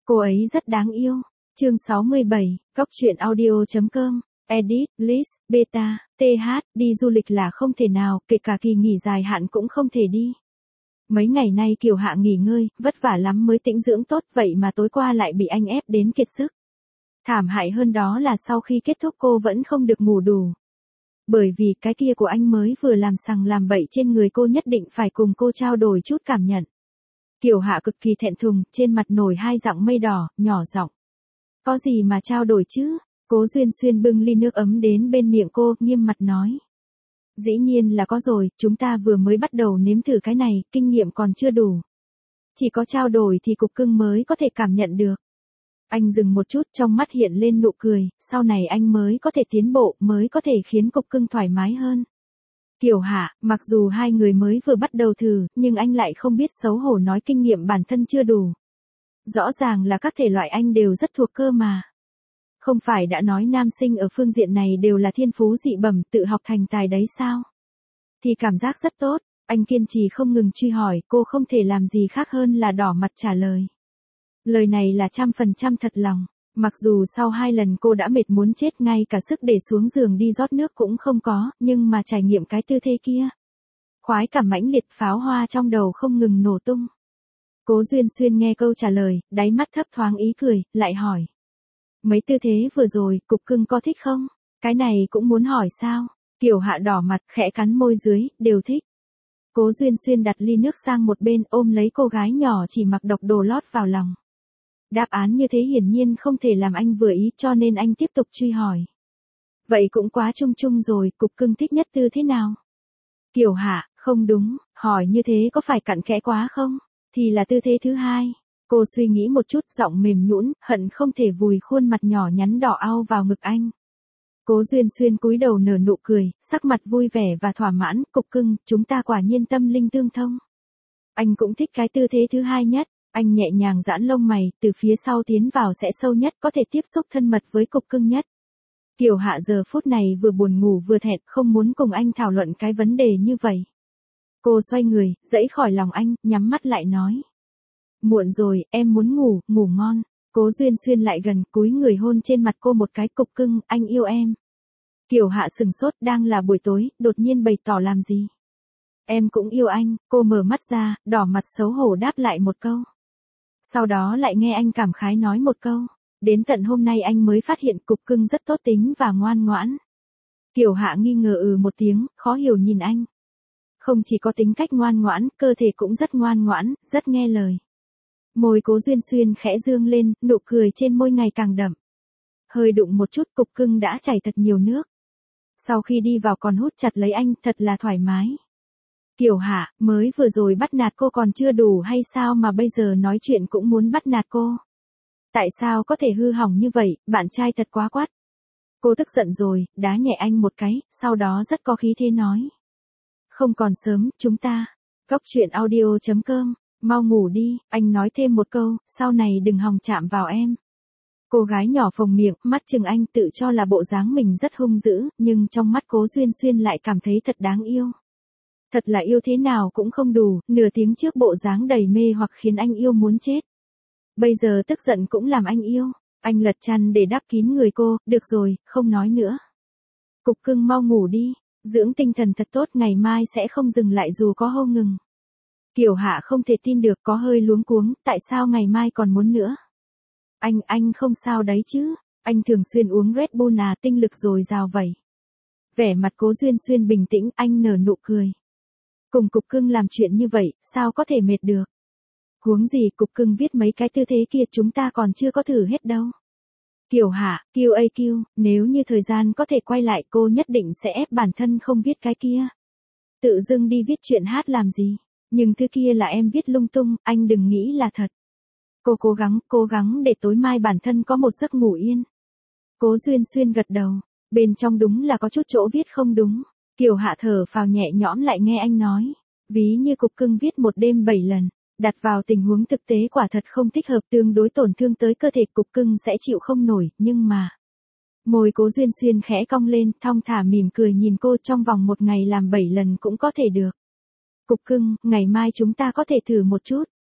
Cô ấy rất đáng yêu. Chương 67, Góc truyện audio.com. Edit, List, Beta, TH, đi du lịch là không thể nào, kể cả kỳ nghỉ dài hạn cũng không thể đi. Mấy ngày nay Kiều Hạ nghỉ ngơi, vất vả lắm mới tĩnh dưỡng tốt, vậy mà tối qua lại bị anh ép đến kiệt sức. Thảm hại hơn đó là sau khi kết thúc cô vẫn không được ngủ đủ. Bởi vì cái kia của anh mới vừa làm sằng làm bậy trên người cô, nhất định phải cùng cô trao đổi chút cảm nhận. Kiều Hạ cực kỳ thẹn thùng, trên mặt nổi hai dặng mây đỏ, nhỏ giọng. Có gì mà trao đổi chứ? Cố Duyên Xuyên bưng ly nước ấm đến bên miệng cô, nghiêm mặt nói. Dĩ nhiên là có rồi, chúng ta vừa mới bắt đầu nếm thử cái này, kinh nghiệm còn chưa đủ. Chỉ có trao đổi thì cục cưng mới có thể cảm nhận được. Anh dừng một chút, trong mắt hiện lên nụ cười, sau này anh mới có thể tiến bộ, mới có thể khiến cục cưng thoải mái hơn. Kiều Hạ, mặc dù hai người mới vừa bắt đầu thử, nhưng anh lại không biết xấu hổ nói kinh nghiệm bản thân chưa đủ. Rõ ràng là các thể loại anh đều rất thuộc cơ mà. Không phải đã nói nam sinh ở phương diện này đều là thiên phú dị bẩm, tự học thành tài đấy sao? Thì cảm giác rất tốt, anh kiên trì không ngừng truy hỏi, cô không thể làm gì khác hơn là đỏ mặt trả lời. Lời này là 100% thật lòng, mặc dù sau 2 lần cô đã mệt muốn chết, ngay cả sức để xuống giường đi rót nước cũng không có, nhưng mà trải nghiệm cái tư thế kia. Khoái cảm mãnh liệt, pháo hoa trong đầu không ngừng nổ tung. Cố Duyên Xuyên nghe câu trả lời, đáy mắt thấp thoáng ý cười, lại hỏi. Mấy tư thế vừa rồi, cục cưng có thích không? Cái này cũng muốn hỏi sao? Kiều Hạ đỏ mặt, khẽ cắn môi dưới, đều thích. Cố Duyên Xuyên đặt ly nước sang một bên, ôm lấy cô gái nhỏ chỉ mặc độc đồ lót vào lòng. Đáp án như thế hiển nhiên không thể làm anh vừa ý, cho nên anh tiếp tục truy hỏi. Vậy cũng quá chung chung rồi, cục cưng thích nhất tư thế nào? Kiều Hạ, không đúng, hỏi như thế có phải cặn kẽ quá không? Thì là tư thế thứ hai. Cô suy nghĩ một chút, giọng mềm nhũn, hận không thể vùi khuôn mặt nhỏ nhắn đỏ ao vào ngực anh. Cố Duyên Xuyên cúi đầu nở nụ cười, sắc mặt vui vẻ và thỏa mãn, cục cưng, chúng ta quả nhiên tâm linh tương thông. Anh cũng thích cái tư thế thứ hai nhất, anh nhẹ nhàng giãn lông mày, từ phía sau tiến vào sẽ sâu nhất, có thể tiếp xúc thân mật với cục cưng nhất. Kiều Hạ giờ phút này vừa buồn ngủ vừa thẹn, không muốn cùng anh thảo luận cái vấn đề như vậy. Cô xoay người, dãy khỏi lòng anh, nhắm mắt lại nói. Muộn rồi, em muốn ngủ, ngủ ngon. Cố Duyên Xuyên lại gần, cúi người hôn trên mặt cô một cái, cục cưng, anh yêu em. Kiều Hạ sừng sốt, đang là buổi tối, đột nhiên bày tỏ làm gì? Em cũng yêu anh, cô mở mắt ra, đỏ mặt xấu hổ đáp lại một câu. Sau đó lại nghe anh cảm khái nói một câu. Đến tận hôm nay anh mới phát hiện cục cưng rất tốt tính và ngoan ngoãn. Kiều Hạ nghi ngờ một tiếng, khó hiểu nhìn anh. Không chỉ có tính cách ngoan ngoãn, cơ thể cũng rất ngoan ngoãn, rất nghe lời. Môi Cố Duyên Xuyên khẽ dương lên, nụ cười trên môi ngày càng đậm. Hơi đụng một chút, cục cưng đã chảy thật nhiều nước. Sau khi đi vào còn hút chặt lấy anh, thật là thoải mái. Kiều Hạ, mới vừa rồi bắt nạt cô còn chưa đủ hay sao mà bây giờ nói chuyện cũng muốn bắt nạt cô? Tại sao có thể hư hỏng như vậy, bạn trai thật quá quát. Cô tức giận rồi, đá nhẹ anh một cái, sau đó rất có khí thế nói. Không còn sớm, chúng ta. Góc truyện audio.com. Mau ngủ đi, anh nói thêm một câu, sau này đừng hòng chạm vào em. Cô gái nhỏ phồng miệng, mắt chừng anh, tự cho là bộ dáng mình rất hung dữ, nhưng trong mắt Cố Duyên Xuyên lại cảm thấy thật đáng yêu. Thật là yêu thế nào cũng không đủ, nửa tiếng trước bộ dáng đầy mê hoặc khiến anh yêu muốn chết. Bây giờ tức giận cũng làm anh yêu. Anh lật chăn để đắp kín người cô, được rồi, không nói nữa. Cục cưng mau ngủ đi, dưỡng tinh thần thật tốt, ngày mai sẽ không dừng lại dù có hô ngừng. Kiều Hạ không thể tin được, có hơi luống cuống, tại sao ngày mai còn muốn nữa? Anh không sao đấy chứ, anh thường xuyên uống Red Bull à, tinh lực dồi dào vậy. Vẻ mặt Cố Duyên Xuyên bình tĩnh, anh nở nụ cười. Cùng cục cưng làm chuyện như vậy, sao có thể mệt được? Huống gì cục cưng viết mấy cái tư thế kia chúng ta còn chưa có thử hết đâu. Kiều Hạ, QAQ, nếu như thời gian có thể quay lại cô nhất định sẽ ép bản thân không viết cái kia. Tự dưng đi viết chuyện hát làm gì? Nhưng thứ kia là em viết lung tung, anh đừng nghĩ là thật. Cô cố gắng để tối mai bản thân có một giấc ngủ yên. Cố Duyên Xuyên gật đầu, bên trong đúng là có chút chỗ viết không đúng. Kiều Hạ thở phào nhẹ nhõm lại nghe anh nói. Ví như cục cưng viết một đêm 7 lần, đặt vào tình huống thực tế quả thật không thích hợp, tương đối tổn thương tới cơ thể, cục cưng sẽ chịu không nổi, nhưng mà. Môi Cố Duyên Xuyên khẽ cong lên, thong thả mỉm cười nhìn cô, trong vòng một ngày làm 7 lần cũng có thể được. Cục cưng, ngày mai chúng ta có thể thử một chút.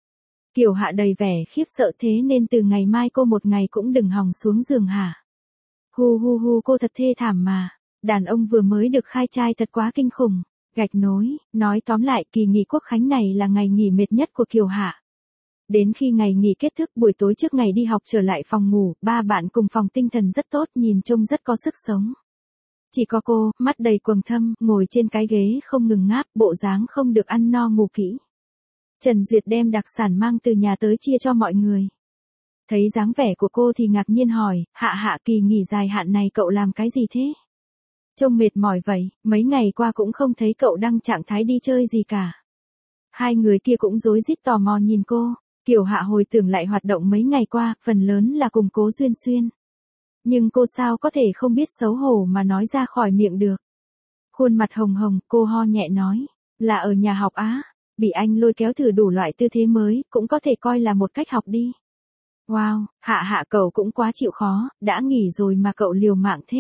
Kiều Hạ đầy vẻ khiếp sợ thế nên từ ngày mai cô một ngày cũng đừng hòng xuống giường hả? Hu hu hu cô thật thê thảm mà. Đàn ông vừa mới được khai trai thật quá kinh khủng. Gạch nối, nói tóm lại kỳ nghỉ quốc khánh này là ngày nghỉ mệt nhất của Kiều Hạ. Đến khi ngày nghỉ kết thúc buổi tối trước ngày đi học trở lại phòng ngủ, ba bạn cùng phòng tinh thần rất tốt nhìn trông rất có sức sống. Chỉ có cô, mắt đầy quầng thâm, ngồi trên cái ghế không ngừng ngáp, bộ dáng không được ăn no ngủ kỹ. Trần Duyệt đem đặc sản mang từ nhà tới chia cho mọi người. Thấy dáng vẻ của cô thì ngạc nhiên hỏi, Hạ Hạ kỳ nghỉ dài hạn này cậu làm cái gì thế? Trông mệt mỏi vậy, mấy ngày qua cũng không thấy cậu đăng trạng thái đi chơi gì cả. Hai người kia cũng rối rít tò mò nhìn cô. Kiều Hạ hồi tưởng lại hoạt động mấy ngày qua, phần lớn là cùng Cố Duyên Xuyên. Nhưng cô sao có thể không biết xấu hổ mà nói ra khỏi miệng được. Khuôn mặt hồng hồng, cô ho nhẹ nói, là ở nhà học á, bị anh lôi kéo thử đủ loại tư thế mới, cũng có thể coi là một cách học đi. Wow, Hạ Hạ cậu cũng quá chịu khó, đã nghỉ rồi mà cậu liều mạng thế.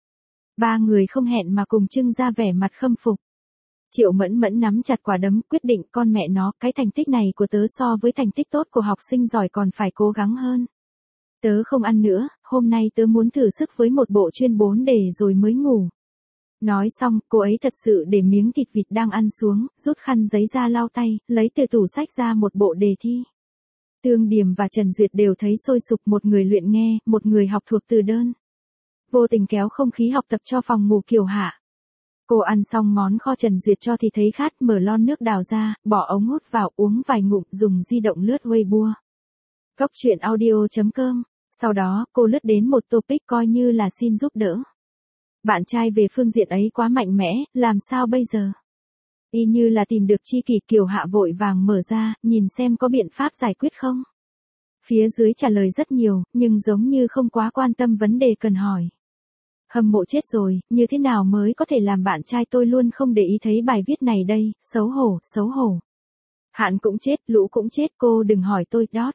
Ba người không hẹn mà cùng trưng ra vẻ mặt khâm phục. Triệu Mẫn Mẫn nắm chặt quả đấm quyết định con mẹ nó, cái thành tích này của tớ so với thành tích tốt của học sinh giỏi còn phải cố gắng hơn. Tớ không ăn nữa, hôm nay tớ muốn thử sức với một bộ chuyên 4 đề rồi mới ngủ. Nói xong, cô ấy thật sự để miếng thịt vịt đang ăn xuống, rút khăn giấy ra lau tay, lấy từ tủ sách ra một bộ đề thi. Tương Điềm và Trần Duyệt đều thấy sôi sục, một người luyện nghe, một người học thuộc từ đơn. Vô tình kéo không khí học tập cho phòng ngủ Kiều Hạ. Cô ăn xong món kho Trần Duyệt cho thì thấy khát, mở lon nước đào ra, bỏ ống hút vào uống vài ngụm, dùng di động lướt Weibo. Cóc truyện audio.com. Sau đó, cô lướt đến một topic coi như là xin giúp đỡ. Bạn trai về phương diện ấy quá mạnh mẽ, làm sao bây giờ? Y như là tìm được tri kỷ. Kiều Hạ vội vàng mở ra, nhìn xem có biện pháp giải quyết không. Phía dưới trả lời rất nhiều, nhưng giống như không quá quan tâm vấn đề cần hỏi. Hâm mộ chết rồi, như thế nào mới có thể làm bạn trai tôi luôn không để ý thấy bài viết này đây, xấu hổ, xấu hổ. Hạn cũng chết, lũ cũng chết, cô đừng hỏi tôi, đót.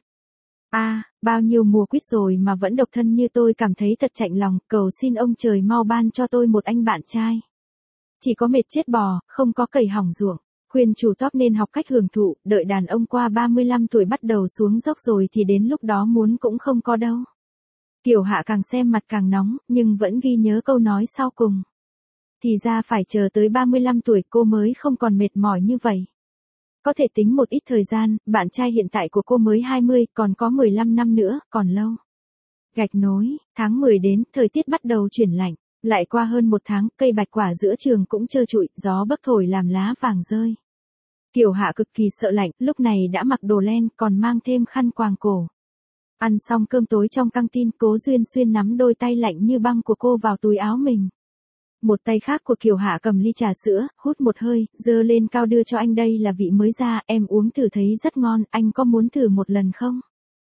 Bao nhiêu mùa quýt rồi mà vẫn độc thân như tôi cảm thấy thật chạnh lòng, cầu xin ông trời mau ban cho tôi một anh bạn trai. Chỉ có mệt chết bò, không có cày hỏng ruộng. Khuyên chủ top nên học cách hưởng thụ, đợi đàn ông qua 35 tuổi bắt đầu xuống dốc rồi thì đến lúc đó muốn cũng không có đâu. Kiều Hạ càng xem mặt càng nóng, nhưng vẫn ghi nhớ câu nói sau cùng. Thì ra phải chờ tới 35 tuổi cô mới không còn mệt mỏi như vậy. Có thể tính một ít thời gian, bạn trai hiện tại của cô mới 20, còn có 15 năm nữa, còn lâu. Gạch nối, tháng 10 đến, thời tiết bắt đầu chuyển lạnh. Lại qua hơn một tháng, cây bạch quả giữa trường cũng trơ trụi, gió bấc thổi làm lá vàng rơi. Kiều Hạ cực kỳ sợ lạnh, lúc này đã mặc đồ len, còn mang thêm khăn quàng cổ. Ăn xong cơm tối trong căng tin, Cố Duyên Xuyên nắm đôi tay lạnh như băng của cô vào túi áo mình. Một tay khác của Kiều Hạ cầm ly trà sữa, hút một hơi, dơ lên cao đưa cho anh, đây là vị mới ra, em uống thử thấy rất ngon, anh có muốn thử một lần không?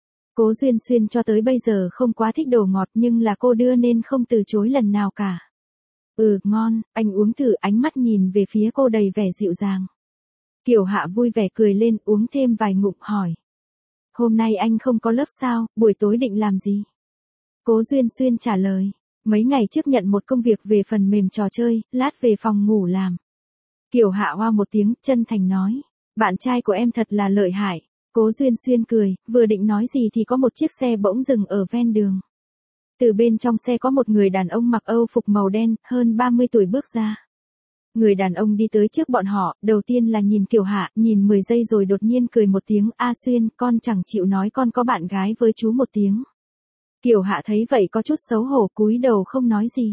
Cố Duyên Xuyên cho tới bây giờ không quá thích đồ ngọt nhưng là cô đưa nên không từ chối lần nào cả. Ngon, anh uống thử, ánh mắt nhìn về phía cô đầy vẻ dịu dàng. Kiều Hạ vui vẻ cười lên, uống thêm vài ngụm hỏi. Hôm nay anh không có lớp sao, buổi tối định làm gì? Cố Duyên Xuyên trả lời. Mấy ngày trước nhận một công việc về phần mềm trò chơi, lát về phòng ngủ làm. Kiều Hạ hoa một tiếng, chân thành nói. Bạn trai của em thật là lợi hại. Cố Duyên Xuyên cười, vừa định nói gì thì có một chiếc xe bỗng dừng ở ven đường. Từ bên trong xe có một người đàn ông mặc Âu phục màu đen, hơn 30 tuổi bước ra. Người đàn ông đi tới trước bọn họ, đầu tiên là nhìn Kiều Hạ, nhìn 10 giây rồi đột nhiên cười một tiếng, A Xuyên, con chẳng chịu nói con có bạn gái với chú một tiếng. Kiều Hạ thấy vậy có chút xấu hổ, cúi đầu không nói gì.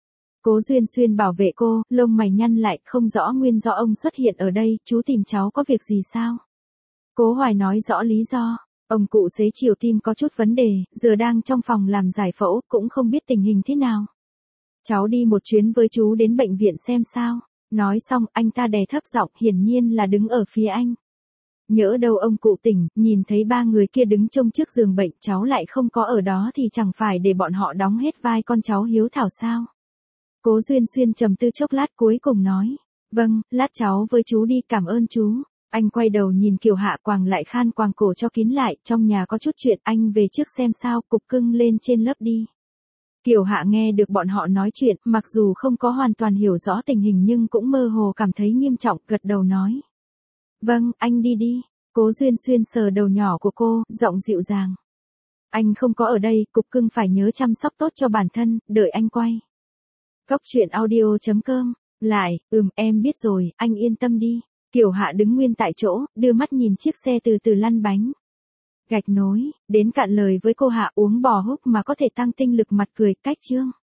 Cố Duyên Xuyên bảo vệ cô, lông mày nhăn lại, không rõ nguyên do ông xuất hiện ở đây, chú tìm cháu có việc gì sao? Cố Hoài nói rõ lý do, ông cụ xế chiều tim có chút vấn đề, giờ đang trong phòng làm giải phẫu, cũng không biết tình hình thế nào. Cháu đi một chuyến với chú đến bệnh viện xem sao. Nói xong, anh ta đè thấp giọng, hiển nhiên là đứng ở phía anh. Nhỡ đâu ông cụ tỉnh, nhìn thấy ba người kia đứng trông trước giường bệnh, cháu lại không có ở đó thì chẳng phải để bọn họ đóng hết vai con cháu hiếu thảo sao? Cố Duyên Xuyên trầm tư chốc lát cuối cùng nói. Vâng, lát cháu với chú đi, cảm ơn chú. Anh quay đầu nhìn Kiều Hạ, quàng lại khăn quàng cổ cho kín lại, trong nhà có chút chuyện, anh về trước xem sao, cục cưng lên trên lớp đi. Kiều Hạ nghe được bọn họ nói chuyện, mặc dù không có hoàn toàn hiểu rõ tình hình nhưng cũng mơ hồ cảm thấy nghiêm trọng, gật đầu nói. Vâng, anh đi đi. Cố Duyên Xuyên sờ đầu nhỏ của cô, giọng dịu dàng. Anh không có ở đây, cục cưng phải nhớ chăm sóc tốt cho bản thân, đợi anh quay. Cóc truyện audio.com. Lại, em biết rồi, anh yên tâm đi. Kiều Hạ đứng nguyên tại chỗ, đưa mắt nhìn chiếc xe từ từ lăn bánh. Gạch nối, đến cạn lời với cô Hạ uống bò húc mà có thể tăng tinh lực mặt cười, cách chương.